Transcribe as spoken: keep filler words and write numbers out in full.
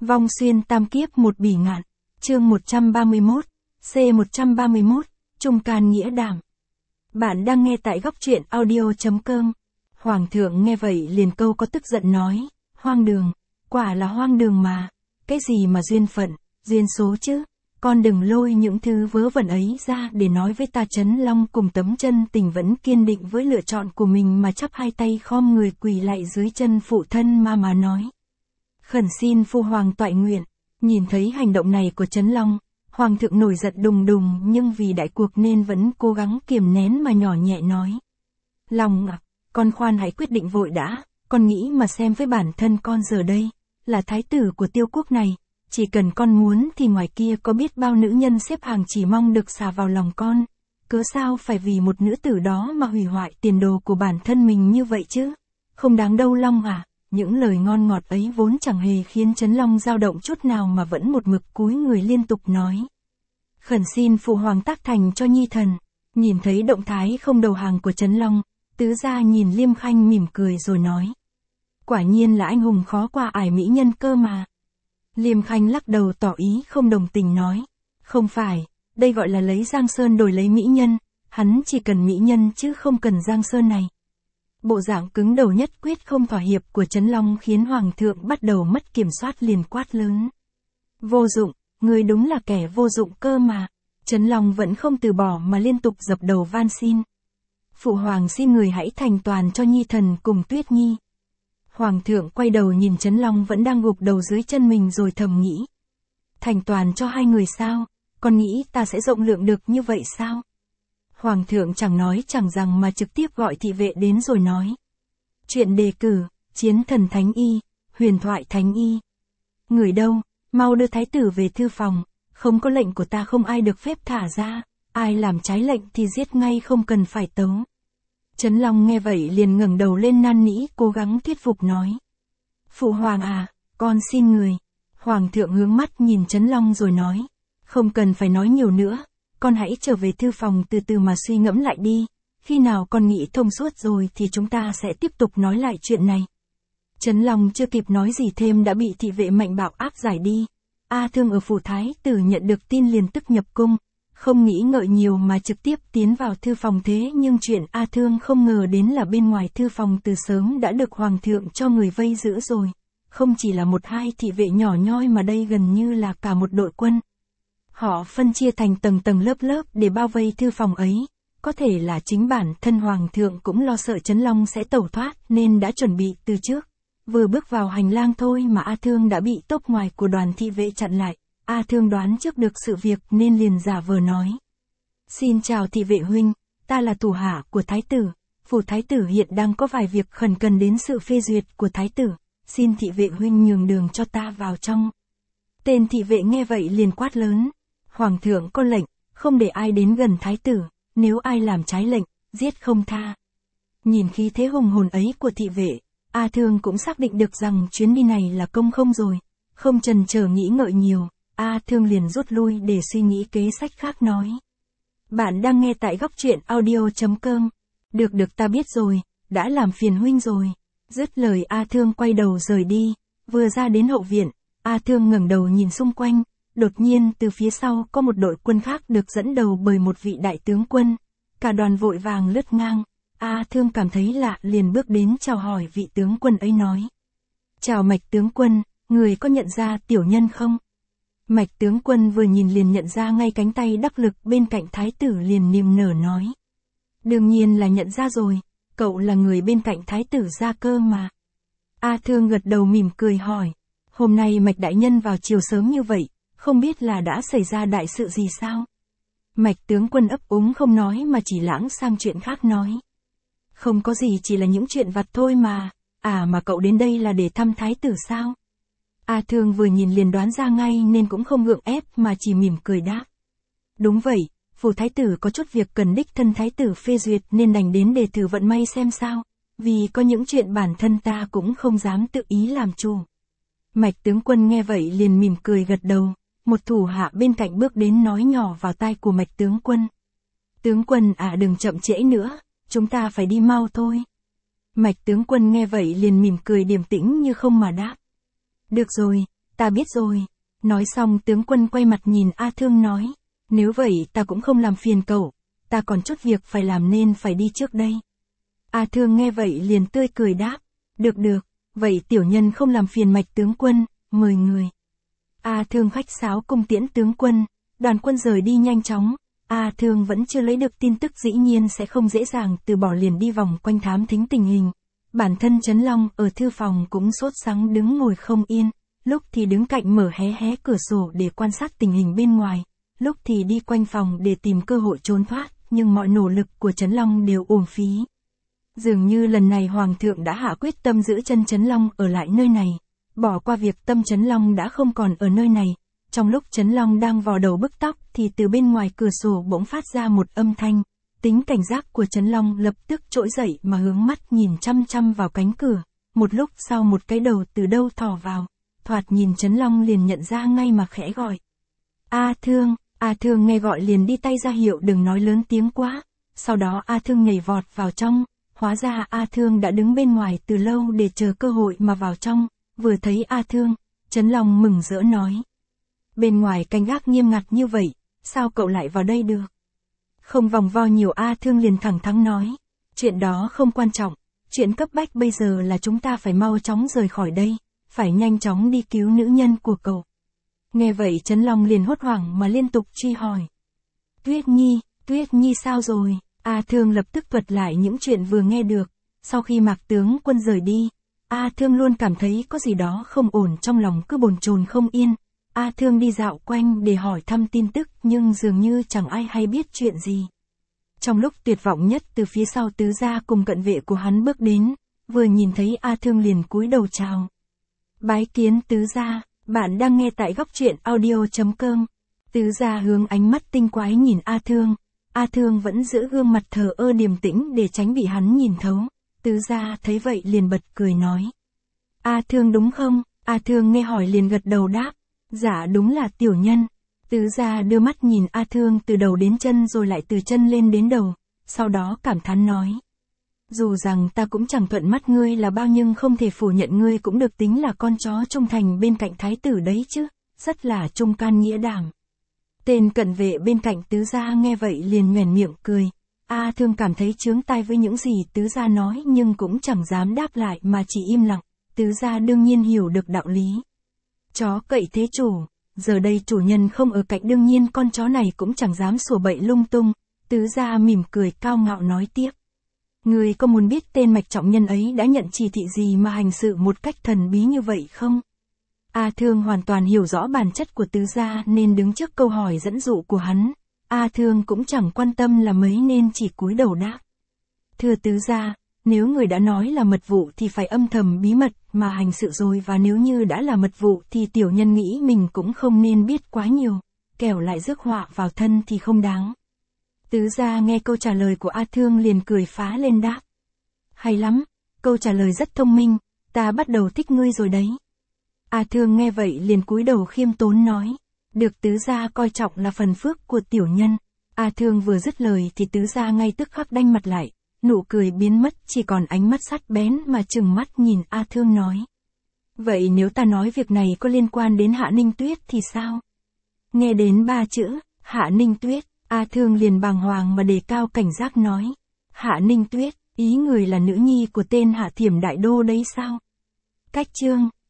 Vong xuyên tam kiếp một bỉ ngạn, chương một trăm ba mươi mốt, C một trăm ba mươi mốt, Trung can nghĩa đảm. Bạn đang nghe tại góc truyện audio.com. Hoàng thượng nghe vậy liền câu có tức giận nói, hoang đường, quả là hoang đường mà, cái gì mà duyên phận, duyên số chứ, con đừng lôi những thứ vớ vẩn ấy ra để nói với ta. Trấn Long cùng tấm chân tình vẫn kiên định với lựa chọn của mình mà chắp hai tay khom người quỳ lạy dưới chân phụ thân mà mà nói. Khẩn xin phu hoàng toại nguyện. Nhìn thấy hành động này của Trấn Long, hoàng thượng nổi giận đùng đùng nhưng vì đại cuộc nên vẫn cố gắng kiềm nén mà nhỏ nhẹ nói. Long ạ, con khoan hãy quyết định vội đã, con nghĩ mà xem với bản thân con giờ đây, là thái tử của tiêu quốc này, chỉ cần con muốn thì ngoài kia có biết bao nữ nhân xếp hàng chỉ mong được xà vào lòng con, cớ sao phải vì một nữ tử đó mà hủy hoại tiền đồ của bản thân mình như vậy chứ, không đáng đâu Long à. Những lời ngon ngọt ấy vốn chẳng hề khiến Trấn Long dao động chút nào mà vẫn một mực cúi người liên tục nói. Khẩn xin phụ hoàng tác thành cho nhi thần. Nhìn thấy động thái không đầu hàng của Trấn Long, tứ gia nhìn Liêm Khanh mỉm cười rồi nói. Quả nhiên là anh hùng khó qua ải mỹ nhân cơ mà. Liêm Khanh lắc đầu tỏ ý không đồng tình nói. Không phải, đây gọi là lấy Giang Sơn đổi lấy mỹ nhân, hắn chỉ cần mỹ nhân chứ không cần Giang Sơn này. Bộ dạng cứng đầu nhất quyết không thỏa hiệp của Trấn Long khiến Hoàng thượng bắt đầu mất kiểm soát liền quát lớn. Vô dụng, người đúng là kẻ vô dụng cơ mà. Trấn Long vẫn không từ bỏ mà liên tục dập đầu van xin. Phụ hoàng xin người hãy thành toàn cho nhi thần cùng Tuyết Nhi. Hoàng thượng quay đầu nhìn Trấn Long vẫn đang gục đầu dưới chân mình rồi thầm nghĩ. Thành toàn cho hai người sao, con nghĩ ta sẽ rộng lượng được như vậy sao? Hoàng thượng chẳng nói chẳng rằng mà trực tiếp gọi thị vệ đến rồi nói. Chuyện đề cử, chiến thần thánh y, huyền thoại thánh y. Người đâu, mau đưa thái tử về thư phòng, không có lệnh của ta không ai được phép thả ra, ai làm trái lệnh thì giết ngay không cần phải tấu. Trấn Long nghe vậy liền ngẩng đầu lên năn nỉ cố gắng thuyết phục nói. Phụ hoàng à, con xin người. Hoàng thượng hướng mắt nhìn Trấn Long rồi nói. Không cần phải nói nhiều nữa. Con hãy trở về thư phòng từ từ mà suy ngẫm lại đi, khi nào con nghĩ thông suốt rồi thì chúng ta sẽ tiếp tục nói lại chuyện này. Trấn Long chưa kịp nói gì thêm đã bị thị vệ mạnh bạo áp giải đi. A Thương ở phủ thái tử nhận được tin liền tức nhập cung, không nghĩ ngợi nhiều mà trực tiếp tiến vào thư phòng. Thế nhưng chuyện A Thương không ngờ đến là bên ngoài thư phòng từ sớm đã được hoàng thượng cho người vây giữ rồi, không chỉ là một hai thị vệ nhỏ nhoi mà đây gần như là cả một đội quân. Họ phân chia thành tầng tầng lớp lớp để bao vây thư phòng ấy, có thể là chính bản thân hoàng thượng cũng lo sợ Trấn Long sẽ tẩu thoát nên đã chuẩn bị từ trước. Vừa bước vào hành lang thôi mà A Thương đã bị tốc ngoài của đoàn thị vệ chặn lại. A Thương đoán trước được sự việc nên liền giả vờ nói. Xin chào thị vệ huynh, ta là thủ hạ của thái tử, phủ thái tử hiện đang có vài việc khẩn cần đến sự phê duyệt của thái tử, xin thị vệ huynh nhường đường cho ta vào trong. Tên thị vệ nghe vậy liền quát lớn. Hoàng thượng có lệnh, không để ai đến gần thái tử, nếu ai làm trái lệnh, giết không tha. Nhìn khí thế hùng hồn ấy của thị vệ, A Thương cũng xác định được rằng chuyến đi này là công không rồi, không chần chờ nghĩ ngợi nhiều, A Thương liền rút lui để suy nghĩ kế sách khác nói. Bạn đang nghe tại góc truyện audio.com. Được được ta biết rồi, đã làm phiền huynh rồi. Dứt lời A Thương quay đầu rời đi, vừa ra đến hậu viện, A Thương ngẩng đầu nhìn xung quanh. Đột nhiên từ phía sau có một đội quân khác được dẫn đầu bởi một vị đại tướng quân. Cả đoàn vội vàng lướt ngang. A Thương cảm thấy lạ liền bước đến chào hỏi vị tướng quân ấy nói. Chào Mạch tướng quân, người có nhận ra tiểu nhân không? Mạch tướng quân vừa nhìn liền nhận ra ngay cánh tay đắc lực bên cạnh thái tử liền niềm nở nói. Đương nhiên là nhận ra rồi, cậu là người bên cạnh thái tử gia cơ mà. A Thương gật đầu mỉm cười hỏi. Hôm nay Mạch đại nhân vào chiều sớm như vậy. Không biết là đã xảy ra đại sự gì sao? Mạch tướng quân ấp úng không nói mà chỉ lãng sang chuyện khác nói. Không có gì, chỉ là những chuyện vặt thôi mà. À mà cậu đến đây là để thăm thái tử sao? A Thương vừa nhìn liền đoán ra ngay nên cũng không gượng ép mà chỉ mỉm cười đáp. Đúng vậy, phủ thái tử có chút việc cần đích thân thái tử phê duyệt nên đành đến để thử vận may xem sao. Vì có những chuyện bản thân ta cũng không dám tự ý làm chủ. Mạch tướng quân nghe vậy liền mỉm cười gật đầu. Một thủ hạ bên cạnh bước đến nói nhỏ vào tai của Mạch tướng quân. Tướng quân à, đừng chậm trễ nữa, chúng ta phải đi mau thôi. Mạch tướng quân nghe vậy liền mỉm cười điềm tĩnh như không mà đáp. Được rồi, Ta biết rồi. Nói xong tướng quân quay mặt nhìn A Thương nói, nếu vậy ta cũng không làm phiền cậu, ta còn chút việc phải làm nên phải đi trước đây. A Thương nghe vậy liền tươi cười đáp, được được, vậy tiểu nhân không làm phiền Mạch tướng quân, mời người. A Thương khách sáo cung tiễn tướng quân, đoàn quân rời đi nhanh chóng. A Thương vẫn chưa lấy được tin tức dĩ nhiên sẽ không dễ dàng từ bỏ, liền đi vòng quanh thám thính tình hình. Bản thân Trấn Long ở thư phòng cũng sốt sắng đứng ngồi không yên, lúc thì đứng cạnh mở hé hé cửa sổ để quan sát tình hình bên ngoài, lúc thì đi quanh phòng để tìm cơ hội trốn thoát, nhưng mọi nỗ lực của Trấn Long đều uổng phí. Dường như lần này Hoàng thượng đã hạ quyết tâm giữ chân Trấn Long ở lại nơi này, bỏ qua việc tâm Trấn Long đã không còn ở nơi này. Trong lúc Trấn Long đang vò đầu bứt tóc thì từ bên ngoài cửa sổ bỗng phát ra một âm thanh. Tính cảnh giác của Trấn Long lập tức trỗi dậy mà hướng mắt nhìn chăm chăm vào cánh cửa. Một lúc sau một cái đầu từ đâu thò vào. Thoạt nhìn Trấn Long liền nhận ra ngay mà khẽ gọi. A Thương, A Thương nghe gọi liền đi tay ra hiệu đừng nói lớn tiếng quá. Sau đó A Thương nhảy vọt vào trong. Hóa ra A Thương đã đứng bên ngoài từ lâu để chờ cơ hội mà vào trong. Vừa thấy A Thương, Trấn Long mừng rỡ nói. Bên ngoài canh gác nghiêm ngặt như vậy, sao cậu lại vào đây được? Không vòng vo nhiều, A Thương liền thẳng thắn nói. Chuyện đó không quan trọng, chuyện cấp bách bây giờ là chúng ta phải mau chóng rời khỏi đây, phải nhanh chóng đi cứu nữ nhân của cậu. Nghe vậy Trấn Long liền hốt hoảng mà liên tục truy hỏi. Tuyết Nhi, Tuyết Nhi sao rồi? A Thương lập tức thuật lại những chuyện vừa nghe được. Sau khi Mạc tướng quân rời đi, A Thương luôn cảm thấy có gì đó không ổn, trong lòng cứ bồn chồn không yên. A Thương đi dạo quanh để hỏi thăm tin tức nhưng dường như chẳng ai hay biết chuyện gì. Trong lúc tuyệt vọng nhất từ phía sau tứ gia cùng cận vệ của hắn bước đến, vừa nhìn thấy A Thương liền cúi đầu chào. Bái kiến tứ gia, bạn đang nghe tại góc truyện audio chấm com. Tứ gia hướng ánh mắt tinh quái nhìn A Thương. A Thương vẫn giữ gương mặt thờ ơ điềm tĩnh để tránh bị hắn nhìn thấu. Tứ gia thấy vậy liền bật cười nói. A Thương đúng không? A Thương nghe hỏi liền gật đầu đáp. Dạ đúng là tiểu nhân. Tứ gia đưa mắt nhìn A Thương từ đầu đến chân rồi lại từ chân lên đến đầu, sau đó cảm thán nói. Dù rằng ta cũng chẳng thuận mắt ngươi là bao nhưng không thể phủ nhận ngươi cũng được tính là con chó trung thành bên cạnh thái tử đấy chứ, rất là trung can nghĩa đảm. Tên cận vệ bên cạnh tứ gia nghe vậy liền nhoẻn miệng cười. A Thương cảm thấy chướng tai với những gì tứ gia nói nhưng cũng chẳng dám đáp lại mà chỉ im lặng. Tứ gia đương nhiên hiểu được đạo lý. Chó cậy thế chủ, giờ đây chủ nhân không ở cạnh đương nhiên con chó này cũng chẳng dám sủa bậy lung tung. Tứ gia mỉm cười cao ngạo nói tiếp. Người có muốn biết tên Mạch trọng nhân ấy đã nhận chỉ thị gì mà hành sự một cách thần bí như vậy không? A Thương hoàn toàn hiểu rõ bản chất của tứ gia nên đứng trước câu hỏi dẫn dụ của hắn. A Thương cũng chẳng quan tâm là mấy nên chỉ cúi đầu đáp. Thưa tứ gia, nếu người đã nói là mật vụ thì phải âm thầm bí mật mà hành sự rồi, và nếu như đã là mật vụ thì tiểu nhân nghĩ mình cũng không nên biết quá nhiều, kẻo lại rước họa vào thân thì không đáng. Tứ gia nghe câu trả lời của A Thương liền cười phá lên đáp. Hay lắm, câu trả lời rất thông minh, ta bắt đầu thích ngươi rồi đấy. A Thương nghe vậy liền cúi đầu khiêm tốn nói. Được tứ gia coi trọng là phần phước của tiểu nhân. A Thương vừa dứt lời thì tứ gia ngay tức khắc đanh mặt lại. Nụ cười biến mất, chỉ còn ánh mắt sắc bén mà trừng mắt nhìn A Thương nói. Vậy nếu ta nói việc này có liên quan đến Hạ Ninh Tuyết thì sao? Nghe đến ba chữ, Hạ Ninh Tuyết, A Thương liền bàng hoàng mà đề cao cảnh giác nói. Hạ Ninh Tuyết, ý người là nữ nhi của tên Hạ Thiểm Đại Đô đấy sao? Cách chương,